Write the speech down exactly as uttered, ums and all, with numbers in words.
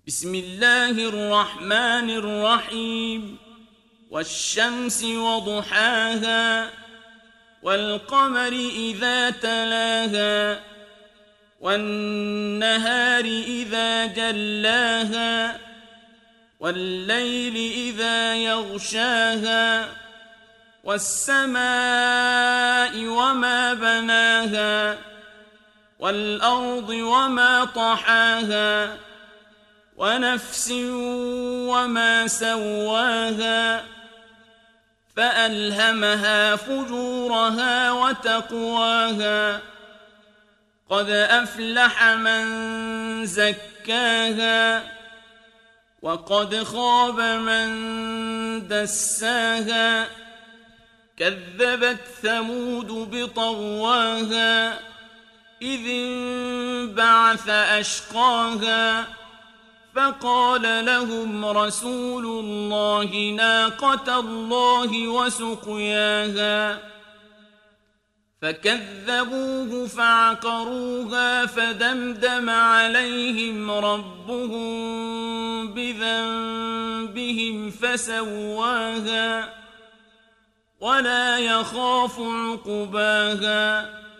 بسم الله الرحمن الرحيم والشمس وضحاها والقمر إذا تلاها والنهار إذا جلاها والليل إذا يغشاها والسماء وما بناها والأرض وما طحاها ونفس وما سواها فألهمها فجورها وتقواها قد أفلح من زكاها وقد خاب من دساها كذبت ثمود بطغواها إذ انبعث أشقاها فقال لهم رسول الله ناقة الله وسقياها فكذبوه فعقروها فدمدم عليهم ربهم بذنبهم فسواها ولا يخاف عقباها